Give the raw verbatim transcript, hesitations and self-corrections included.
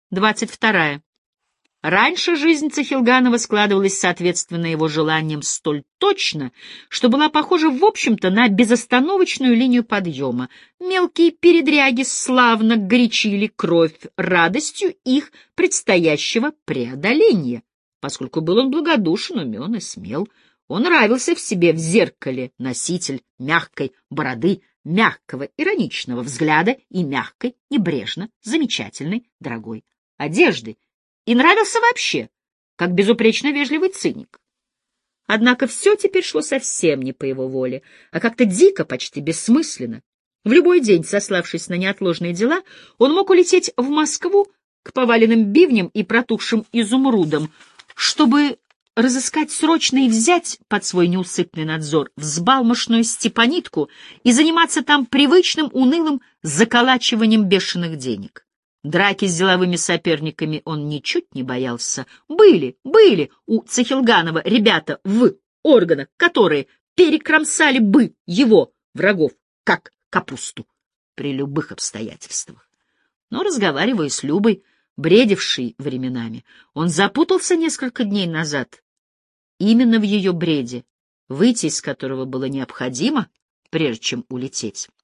двадцать вторая. Раньше жизнь Цахилганова складывалась соответственно его желаниям столь точно, что была похожа, в общем-то, на безостановочную линию подъема. Мелкие передряги славно горячили кровь радостью их предстоящего преодоления. Поскольку был он благодушен, умен и смел, он нравился в себе в зеркале носитель мягкой бороды, мягкого ироничного взгляда и мягкой, небрежно, замечательной, дорогой одежды, и нравился вообще, как безупречно вежливый циник. Однако все теперь шло совсем не по его воле, а как-то дико, почти бессмысленно. В любой день, сославшись на неотложные дела, он мог улететь в Москву к поваленным бивням и протухшим изумрудам, чтобы разыскать срочно и взять под свой неусыпный надзор взбалмошную Степанитку и заниматься там привычным унылым заколачиванием бешеных денег. Драки с деловыми соперниками он ничуть не боялся. Были, были у Цахилганова ребята в органах, которые перекромсали бы его, врагов, как капусту, при любых обстоятельствах. Но, разговаривая с Любой, бредившей временами, он запутался несколько дней назад. Именно в ее бреде, выйти из которого было необходимо, прежде чем улететь.